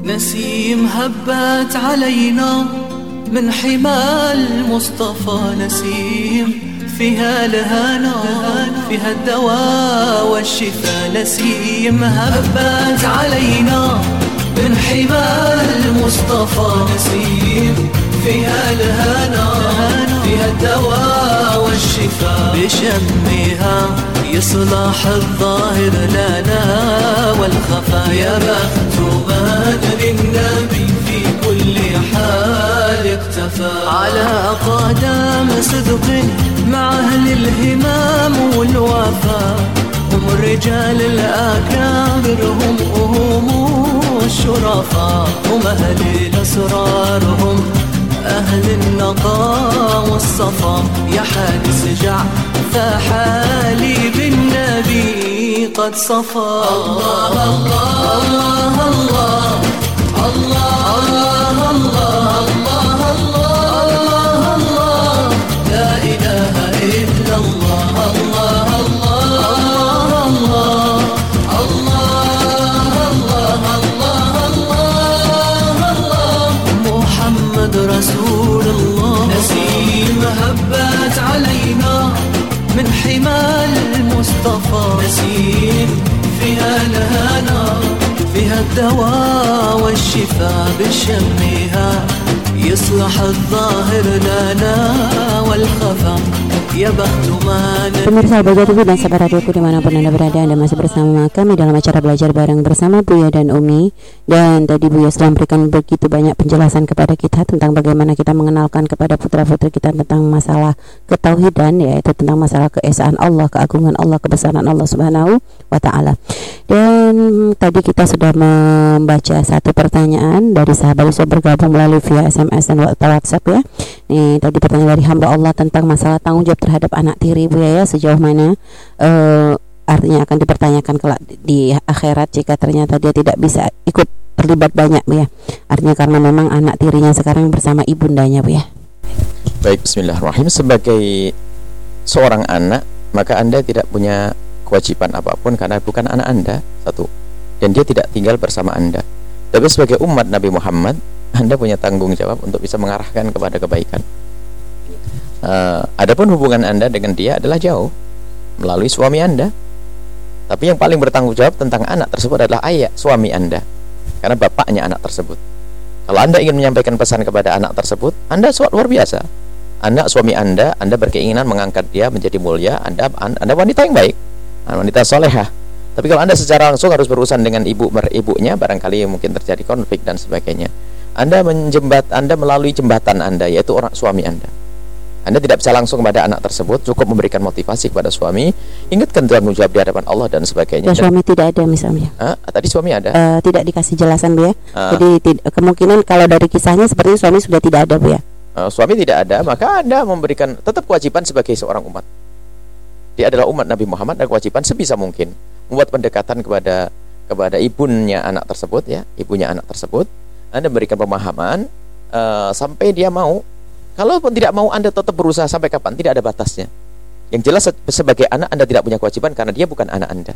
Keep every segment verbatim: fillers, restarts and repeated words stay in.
نسيم هبت علينا من حمى المصطفى، نسيم فيها الهنا فيها الدواء والشفاء، نسيم هبت علينا من حمى المصطفى، نسيم فيها الهنا فيها الدواء والشفاء، بشمها يصلح الظاهر لنا والخفا، يا بخت من للنبي في كل حال اقتفى، على قدم صدق مع أهل الهمام والوفا، هم الرجال الأكابر هم هم الشرفاء، هم أهل الأسرار هم أهل النقاء والصفا، يا حادث جع فحالي بالنبي قد صفى. الله الله الله الله الله الله الله الله الله لا إله إلا الله الله الله الله محمد رسول الله، نسيم هبت علينا من حمى المصطفى، نسيم فيها الهنا فيها الدواء والشفاء، بشمها يصلح الظاهر لنا والخفا، ya bakhtuman. Pemirsa Abah T V dan sahabat radioku dimanapun Anda berada, Anda masih bersama kami dalam acara belajar bareng bersama Buya dan Umi. Dan tadi Buya sudah memberikan begitu banyak penjelasan kepada kita tentang bagaimana kita mengenalkan kepada putra-putri kita tentang masalah ketauhidan, yaitu tentang masalah keesaan Allah, keagungan Allah, kebesaran Allah Subhanahu wa Ta'ala. Dan tadi kita sudah membaca satu pertanyaan dari sahabat yang sudah bergabung melalui via S M S dan WhatsApp ya. Nih tadi pertanyaan dari hamba Allah tentang masalah tanggung jawab terhadap anak tiri Bu ya, sejauh mana uh, artinya akan dipertanyakan kelak di akhirat jika ternyata dia tidak bisa ikut terlibat banyak Bu ya. Artinya karena memang anak tirinya sekarang bersama ibundanya Bu ya. Baik, bismillahirrahmanirrahim. Sebagai seorang anak, maka Anda tidak punya kewajiban apapun karena bukan anak Anda, satu, dan dia tidak tinggal bersama Anda. Tapi sebagai umat Nabi Muhammad, Anda punya tanggung jawab untuk bisa mengarahkan kepada kebaikan. Uh, adapun hubungan Anda dengan dia adalah jauh melalui suami Anda. Tapi yang paling bertanggung jawab tentang anak tersebut adalah ayah suami Anda, karena bapaknya anak tersebut. Kalau Anda ingin menyampaikan pesan kepada anak tersebut, Anda suatu luar biasa. Anak suami Anda, Anda berkeinginan mengangkat dia menjadi mulia, Anda Anda wanita yang baik, wanita solehah. Tapi kalau Anda secara langsung harus berurusan dengan ibu ibunya, barangkali mungkin terjadi konflik dan sebagainya. Anda menjembat, Anda melalui jembatan Anda, yaitu orang suami Anda. Anda tidak bisa langsung kepada anak tersebut, cukup memberikan motivasi kepada suami, ingatkan tanggung jawab di hadapan Allah dan sebagainya. Ya, suami tidak ada misalnya. Ah, tadi suami ada. Uh, tidak dikasih jelasan Bu ya. Ah. Jadi tid- kemungkinan kalau dari kisahnya seperti suami sudah tidak ada Bu ya. Uh, suami tidak ada, maka Anda memberikan tetap kewajiban sebagai seorang umat. Dia adalah umat Nabi Muhammad dan kewajiban sebisa mungkin membuat pendekatan kepada kepada ibunya anak tersebut ya, ibunya anak tersebut. Anda berikan pemahaman uh, sampai dia mau. Kalaupun tidak mau, Anda tetap berusaha sampai kapan, tidak ada batasnya. Yang jelas sebagai anak Anda tidak punya kewajiban karena dia bukan anak Anda.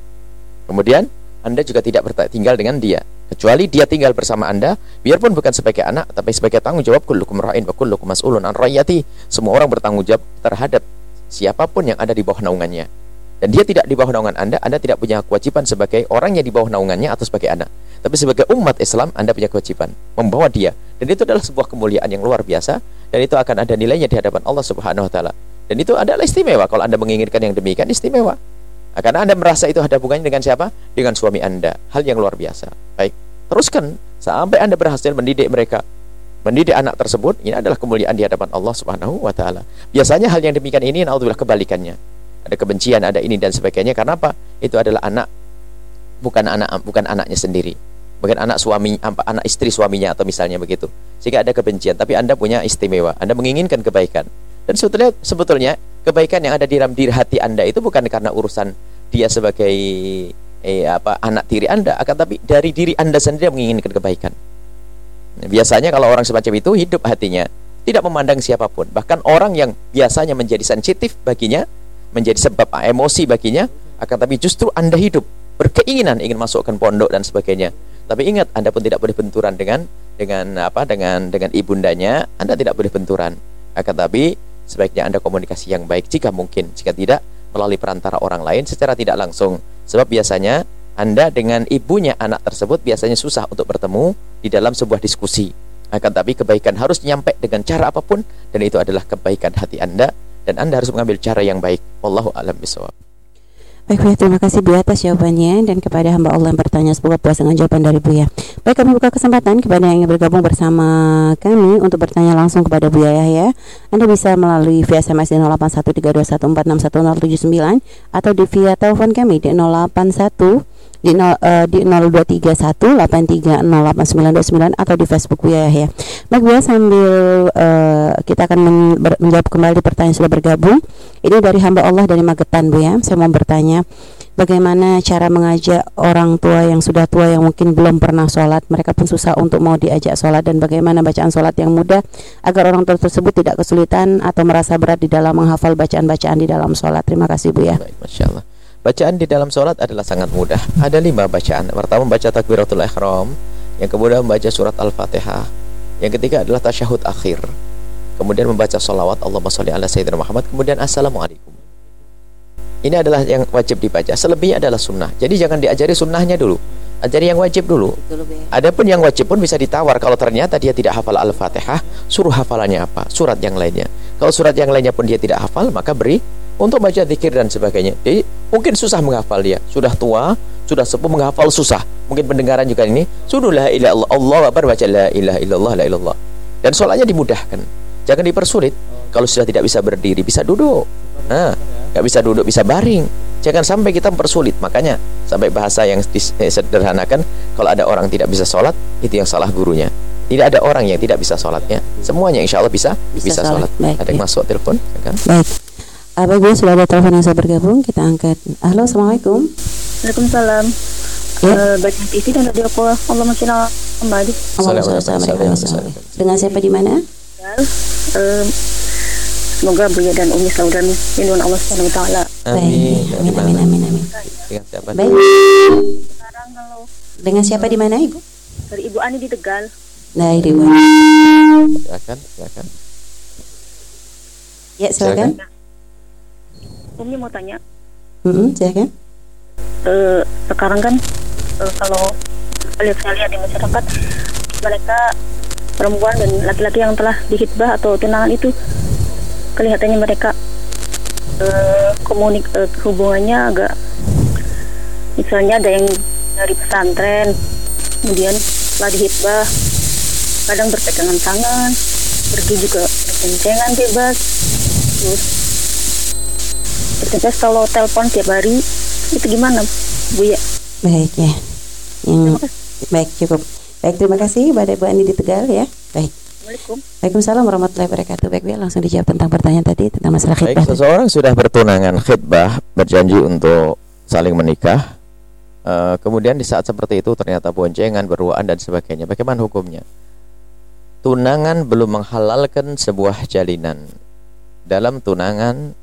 Kemudian Anda juga tidak tinggal dengan dia, kecuali dia tinggal bersama Anda, biarpun bukan sebagai anak, tapi sebagai tanggung jawab. Kullukum ra'in wa kullukum mas'ulun an ra'iyati. Semua orang bertanggung jawab terhadap siapapun yang ada di bawah naungannya. Dan dia tidak di bawah naungan Anda, Anda tidak punya kewajiban sebagai orang yang di bawah naungannya atau sebagai anak. Tapi sebagai umat Islam, Anda punya kewajiban membawa dia. Dan itu adalah sebuah kemuliaan yang luar biasa, dan itu akan ada nilainya di hadapan Allah Subhanahu wa Ta'ala. Dan itu adalah istimewa. Kalau Anda menginginkan yang demikian, istimewa. Nah, karena Anda merasa itu ada hubungannya dengan siapa? Dengan suami Anda. Hal yang luar biasa. Baik, teruskan sampai Anda berhasil mendidik mereka, mendidik anak tersebut. Ini adalah kemuliaan di hadapan Allah Subhanahu wa Ta'ala. Biasanya hal yang demikian ini, naudzubillah, kebalikannya. Ada kebencian, ada ini dan sebagainya. Karena apa? Itu adalah anak, bukan anak, bukan anaknya sendiri, bukan anak suami, anak istri suaminya atau misalnya begitu. Sehingga ada kebencian. Tapi Anda punya istimewa. Anda menginginkan kebaikan. Dan sebetulnya, sebetulnya kebaikan yang ada di dalam diri hati Anda itu bukan karena urusan dia sebagai eh, apa anak tiri Anda, akan tapi dari diri Anda sendiri yang menginginkan kebaikan. Nah, biasanya kalau orang semacam itu hidup hatinya tidak memandang siapapun. Bahkan orang yang biasanya menjadi sensitif baginya, menjadi sebab emosi baginya, akan tapi justru Anda hidup berkeinginan ingin masukkan pondok dan sebagainya. Tapi ingat, Anda pun tidak boleh benturan dengan dengan apa dengan dengan ibundanya. Anda tidak boleh benturan. Akan tapi sebaiknya Anda komunikasi yang baik jika mungkin, jika tidak melalui perantara orang lain secara tidak langsung. Sebab biasanya Anda dengan ibunya anak tersebut biasanya susah untuk bertemu di dalam sebuah diskusi. Akan tapi kebaikan harus nyampe dengan cara apapun, dan itu adalah kebaikan hati Anda, dan Anda harus mengambil cara yang baik. Wallahu a'lam bishawab. Baik Buya, terima kasih Buya atas jawabannya, dan kepada hamba Allah yang bertanya semoga puas dengan jawaban dari Buya. Baik, kami buka kesempatan kepada yang ingin bergabung bersama kami untuk bertanya langsung kepada Buya Yahya. Anda bisa melalui via S M S di nol delapan satu tiga dua satu empat enam satu nol tujuh sembilan atau di via telepon kami di nol delapan satu di nol, uh, di nol dua tiga satu delapan tiga nol delapan sembilan dua sembilan atau di Facebook Buya Yahya. Baik Buya, sambil uh, kita akan men- ber- menjawab kembali pertanyaan yang sudah bergabung. Ini dari hamba Allah dari Magetan Buya. Saya mau bertanya, bagaimana cara mengajak orang tua yang sudah tua yang mungkin belum pernah sholat, mereka pun susah untuk mau diajak sholat, dan bagaimana bacaan sholat yang mudah agar orang tua tersebut tidak kesulitan atau merasa berat di dalam menghafal bacaan-bacaan di dalam sholat. Terima kasih Buya. Baik, Masya Allah. Bacaan di dalam sholat adalah sangat mudah. Ada lima bacaan. Pertama membaca takbiratul ihram, yang kemudian membaca surat Al-Fatihah, yang ketiga adalah tasyahud akhir, kemudian membaca sholawat Allahumma sholli ala sayyidina Muhammad, kemudian assalamualaikum. Ini adalah yang wajib dibaca. Selebihnya adalah sunnah. Jadi jangan diajari sunnahnya dulu, ajari yang wajib dulu. Adapun yang wajib pun bisa ditawar. Kalau ternyata dia tidak hafal Al-Fatihah, suruh hafalannya apa? Surat yang lainnya. Kalau surat yang lainnya pun dia tidak hafal, maka beri untuk baca zikir dan sebagainya. Jadi mungkin susah menghafal, dia sudah tua, sudah sepuh, menghafal susah. Mungkin pendengaran juga ini sudah la ilaha illallah, Allah akbar, baca la ilaha illallah, la ilallah. Dan sholatnya dimudahkan. Jangan dipersulit. Kalau sudah tidak bisa berdiri, bisa duduk. Nah, nggak bisa duduk, bisa baring. Jangan sampai kita mempersulit. Makanya sampai bahasa yang disederhanakan, kalau ada orang tidak bisa sholat, itu yang salah gurunya. Tidak ada orang yang tidak bisa sholatnya. Semuanya insya Allah bisa bisa, bisa sholat. Baik, ada yang masuk telepon kan? Baik. Baik Buya, sudah ada telepon yang saya bergabung, kita angkat. Halo, assalamualaikum. Waalaikumsalam. Ya. Uh, baca T V dan radio call. Allahumma sholli ala Muhammad. Assalamualaikum. Dengan siapa di mana? Uh, semoga Buya dan Umi selalu dalam lindungan Allah Subhanahu wa taala. Amin. Amin amin amin amin. Dengan siapa? Baik. Sekarang halo. Dengan siapa di mana, Ibu? Dari Ibu Ani di Tegal. Nah, Ibu. Silakan, silakan. Ya, silakan. Umi mau tanya. Mm-hmm, silakan. Uh, sekarang kan uh, kalau lihat saya lihat di masyarakat, mereka perempuan dan laki-laki yang telah dihitbah atau tunangan itu kelihatannya mereka uh, komunik uh, hubungannya agak, misalnya ada yang dari pesantren, kemudian setelah dihitbah kadang berpegangan tangan, pergi juga berkencengan bebas, terus terus kalau telepon tiap hari, itu gimana Bu ya? Baik ya, yang baik cukup. Baik, terima kasih kepada Ibu Ani di Tegal ya. Baik. Assalamualaikum. Waalaikumsalam warahmatullahi wabarakatuh. Baik ya, langsung dijawab tentang pertanyaan tadi tentang masalah khitbah. Baik, seseorang sudah bertunangan khitbah, berjanji untuk saling menikah, uh, kemudian di saat seperti itu ternyata boncengan, berduaan dan sebagainya. Bagaimana hukumnya? Tunangan belum menghalalkan sebuah jalinan. Dalam tunangan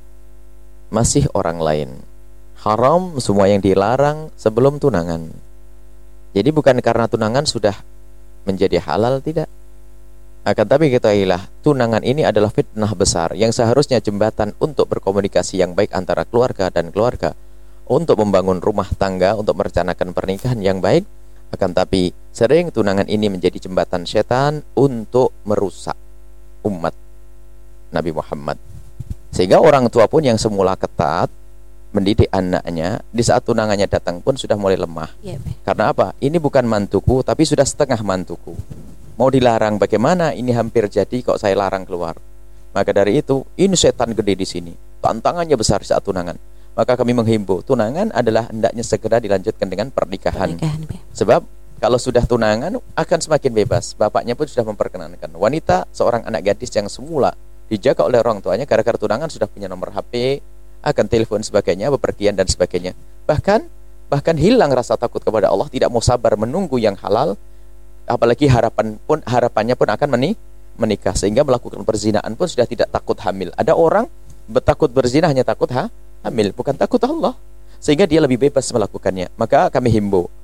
masih orang lain. Haram semua yang dilarang sebelum tunangan. Jadi bukan karena tunangan sudah menjadi halal, tidak. Akan tapi ketahuilah, tunangan ini adalah fitnah besar yang seharusnya jembatan untuk berkomunikasi yang baik antara keluarga dan keluarga, untuk membangun rumah tangga, untuk merencanakan pernikahan yang baik. Akan tapi sering tunangan ini menjadi jembatan setan untuk merusak umat Nabi Muhammad. Sehingga orang tua pun yang semula ketat mendidik anaknya, di saat tunangannya datang pun sudah mulai lemah. Ya, karena apa? Ini bukan mantuku, tapi sudah setengah mantuku. Mau dilarang bagaimana? Ini hampir jadi kok saya larang keluar. Maka dari itu, ini setan gede di sini. Tantangannya besar saat tunangan. Maka kami menghimbau, tunangan adalah hendaknya segera dilanjutkan dengan pernikahan. pernikahan Sebab kalau sudah tunangan akan semakin bebas. Bapaknya pun sudah memperkenankan. Wanita, seorang anak gadis yang semula dijaga oleh orang tuanya, gara-gara tunangan sudah punya nomor H P, akan telepon sebagainya, bepergian dan sebagainya. Bahkan bahkan hilang rasa takut kepada Allah, tidak mau sabar menunggu yang halal, apalagi harapan pun harapannya pun akan menik menikah, sehingga melakukan perzinaan pun sudah tidak takut hamil. Ada orang bertakut berzina hanya takut ha, hamil, bukan takut Allah, sehingga dia lebih bebas melakukannya. Maka kami himbau,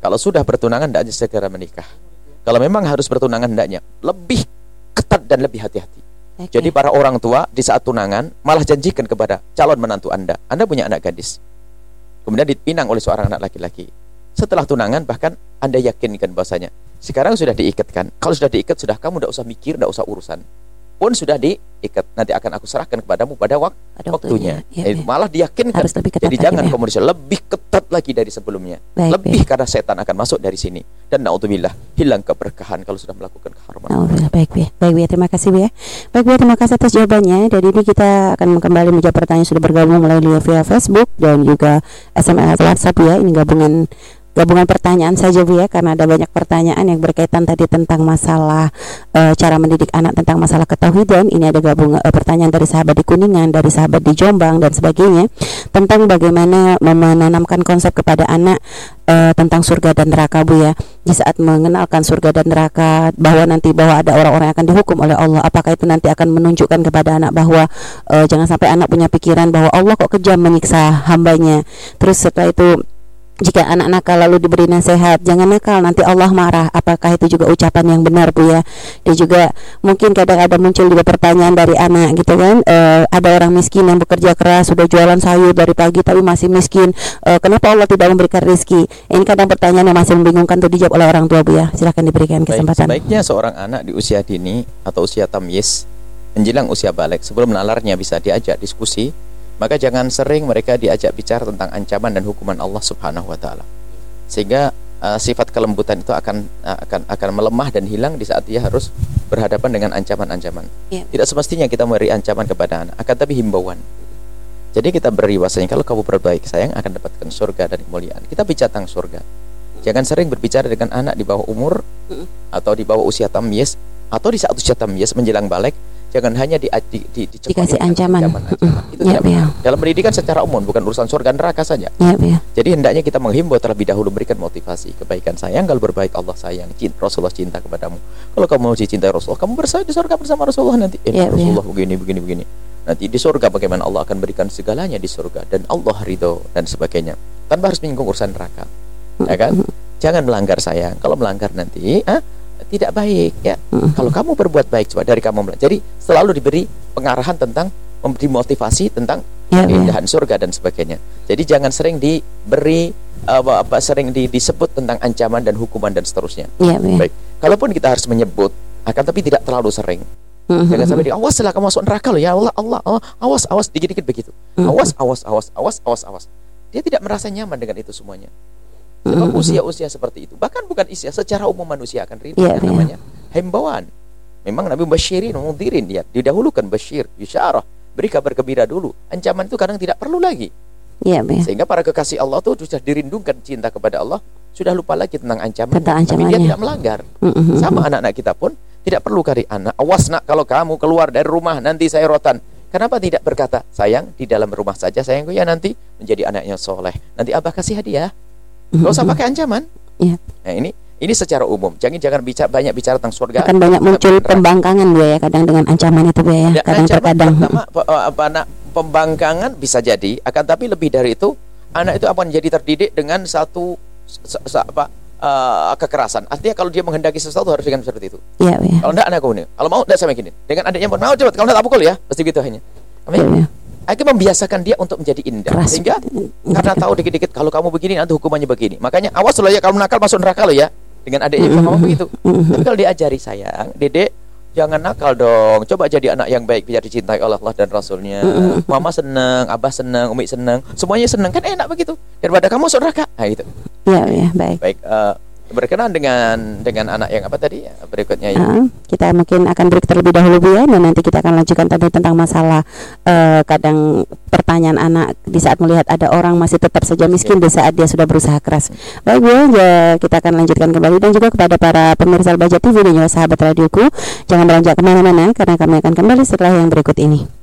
Kalau sudah bertunangan hendaknya segera menikah. Kalau memang harus bertunangan hendaknya lebih ketat dan lebih hati-hati. Okay. Jadi para orang tua di saat tunangan malah janjikan kepada calon menantu Anda, Anda punya anak gadis, kemudian dipinang oleh seorang anak laki-laki. Setelah tunangan bahkan Anda yakinkan bahwasanya sekarang sudah diikatkan. Kalau sudah diikat, sudah kamu tidak usah mikir, tidak usah urusan. Pun sudah diikat, nanti akan aku serahkan kepadamu pada wak pada waktunya. waktunya. Ya, ya. Malah diyakinkan. Jadi jangan ya. Kemudian lebih ketat lagi dari sebelumnya. Baik, lebih baik. Karena setan akan masuk dari sini. Dan naudzubillah, hilang keberkahan kalau sudah melakukan keharuman. Naudzubillah. Baik, baik, baik, baik. Terima kasih, ya. Baik, baik. Terima kasih atas jawabannya. Dan ini kita akan kembali menjawab pertanyaan sudah bergabung melalui via Facebook dan juga S M S WhatsApp ya. Ini gabungan gabungan pertanyaan saja Bu ya, karena ada banyak pertanyaan yang berkaitan tadi tentang masalah e, cara mendidik anak, tentang masalah ketauhidan. Ini ada gabungan e, pertanyaan dari sahabat di Kuningan, dari sahabat di Jombang dan sebagainya, tentang bagaimana menanamkan konsep kepada anak e, tentang surga dan neraka Bu ya. Di saat mengenalkan surga dan neraka, bahwa nanti bahwa ada orang-orang yang akan dihukum oleh Allah, apakah itu nanti akan menunjukkan kepada anak bahwa e, jangan sampai anak punya pikiran bahwa Allah kok kejam menyiksa hambanya. Terus setelah itu, jika anak nakal lalu diberi nasihat, jangan nakal nanti Allah marah, apakah itu juga ucapan yang benar Bu ya? Dan juga mungkin kadang ada muncul juga pertanyaan dari anak gitu kan, e, ada orang miskin yang bekerja keras, sudah jualan sayur dari pagi tapi masih miskin, e, kenapa Allah tidak memberikan rezeki? Ini kadang pertanyaan yang masih membingungkan untuk dijawab oleh orang tua Bu ya. Silahkan diberikan kesempatan. Baik, sebaiknya seorang anak di usia dini atau usia tamyiz menjelang usia balik, sebelum nalarnya bisa diajak diskusi, maka jangan sering mereka diajak bicara tentang ancaman dan hukuman Allah Subhanahu wa taala. Sehingga uh, sifat kelembutan itu akan uh, akan akan melemah dan hilang di saat dia harus berhadapan dengan ancaman-ancaman. Yeah. Tidak semestinya kita memberi ancaman kepada anak, akan tapi himbauan. Jadi kita beri bahwasanya kalau kamu berbaik sayang akan dapatkan surga dan kemuliaan. Kita bicara tentang surga. Jangan sering berbicara dengan anak di bawah umur atau di bawah usia tamyiz atau di saat usia tamyiz menjelang balik. Jangan hanya di, di, di, di dikasih ancaman. ancaman, ancaman. Itu ya, tidak ya. Dalam pendidikan secara umum, bukan urusan surga neraka saja. Ya, ya. Jadi hendaknya kita menghimbau terlebih dahulu, berikan motivasi kebaikan. Sayang kalau berbaik Allah sayang, cinta, Rasulullah cinta kepadamu. Kalau kamu mau dicintai Rasulullah, kamu bersaing di surga bersama Rasulullah nanti. Eh, ya, Rasulullah ya. begini begini begini. Nanti di surga bagaimana Allah akan berikan segalanya di surga dan Allah ridho dan sebagainya. Tanpa harus menyinggung urusan neraka. Ya kan? Jangan melanggar sayang. Kalau melanggar nanti, ah, tidak baik ya. Mm-hmm. Kalau kamu berbuat baik coba dari kamu belajar. Jadi selalu diberi pengarahan tentang dimotivasi tentang yeah, keindahan yeah. surga dan sebagainya. Jadi jangan sering diberi apa, apa sering di, disebut tentang ancaman dan hukuman dan seterusnya. Yeah, yeah. Baik. Kalaupun kita harus menyebut, akan tapi tidak terlalu sering. Mm-hmm. Jangan sampai di awas lah kamu masuk neraka loh ya Allah Allah, Allah awas awas dikit-dikit begitu. Mm-hmm. Awas awas awas awas awas awas. Dia tidak merasa nyaman dengan itu semuanya. Sebab usia-usia seperti itu, bahkan bukan usia, secara umum manusia akan rindu yeah, yang namanya yeah. himbauan. Memang Nabi Basyirin, Mundhirin, dia didahulukan Basyir, Bisyarah, beri kabar gembira dulu. Ancaman itu kadang tidak perlu lagi. Yeah, yeah. Sehingga para kekasih Allah itu sudah dirindungkan cinta kepada Allah, sudah lupa lagi tentang ancaman. Tentang tapi dia tidak melanggar. Mm-hmm. Sama anak-anak kita pun tidak perlu kari anak, awas nak kalau kamu keluar dari rumah nanti saya rotan. Kenapa tidak berkata, sayang di dalam rumah saja sayangku ya nanti menjadi anak yang soleh. Nanti abah kasih hadiah. Gak usah pakai ancaman. Ya. Nah ini ini secara umum. Jangan jangan bicara banyak bicara tentang surga. Akan banyak muncul pembangkangan Bu ya, kadang dengan ancaman itu Bu ya. Kadang terkadang. Pertama apa anak pembangkangan bisa jadi, akan tapi lebih dari itu anak itu akan jadi terdidik dengan satu se, se, apa uh, kekerasan. Artinya kalau dia menghendaki sesuatu harus dengan seperti itu. Iya ya. Kalau enggak anakku ini, kalau mau enggak saya begini. Dengan adiknya pun mau cepat, kalau enggak tak pukul ya. Pasti gitu hanya. Amin. Ya, ya. Akhirnya membiasakan dia untuk menjadi indah. Keras. Sehingga karena tahu dikit-dikit kalau kamu begini nanti hukumannya begini. Makanya awas loh ya kalau nakal masuk neraka loh ya. Dengan adiknya mm-hmm. kamu begitu. Mm-hmm. Tapi kalau diajari sayang, Dedek jangan nakal dong. Coba jadi anak yang baik biar dicintai oleh Allah dan Rasulnya. Mm-hmm. Mama senang, Abah senang, Umi senang, semuanya senang kan enak begitu. Daripada kamu masuk neraka. Nah itu. Iya ya baik. Baik. Uh, berkenan dengan dengan anak yang apa tadi ya berikutnya ya. Uh, kita mungkin akan break terlebih dahulu Bu ya, dan nanti kita akan lanjutkan tadi tentang masalah uh, kadang pertanyaan anak di saat melihat ada orang masih tetap saja miskin ya. Di saat dia sudah berusaha keras. Baik Bu ya, kita akan lanjutkan kembali, dan juga kepada para pemirsa Al-Bahjah T V dan juga sahabat radioku, jangan beranjak kemana-mana karena kami akan kembali setelah yang berikut ini.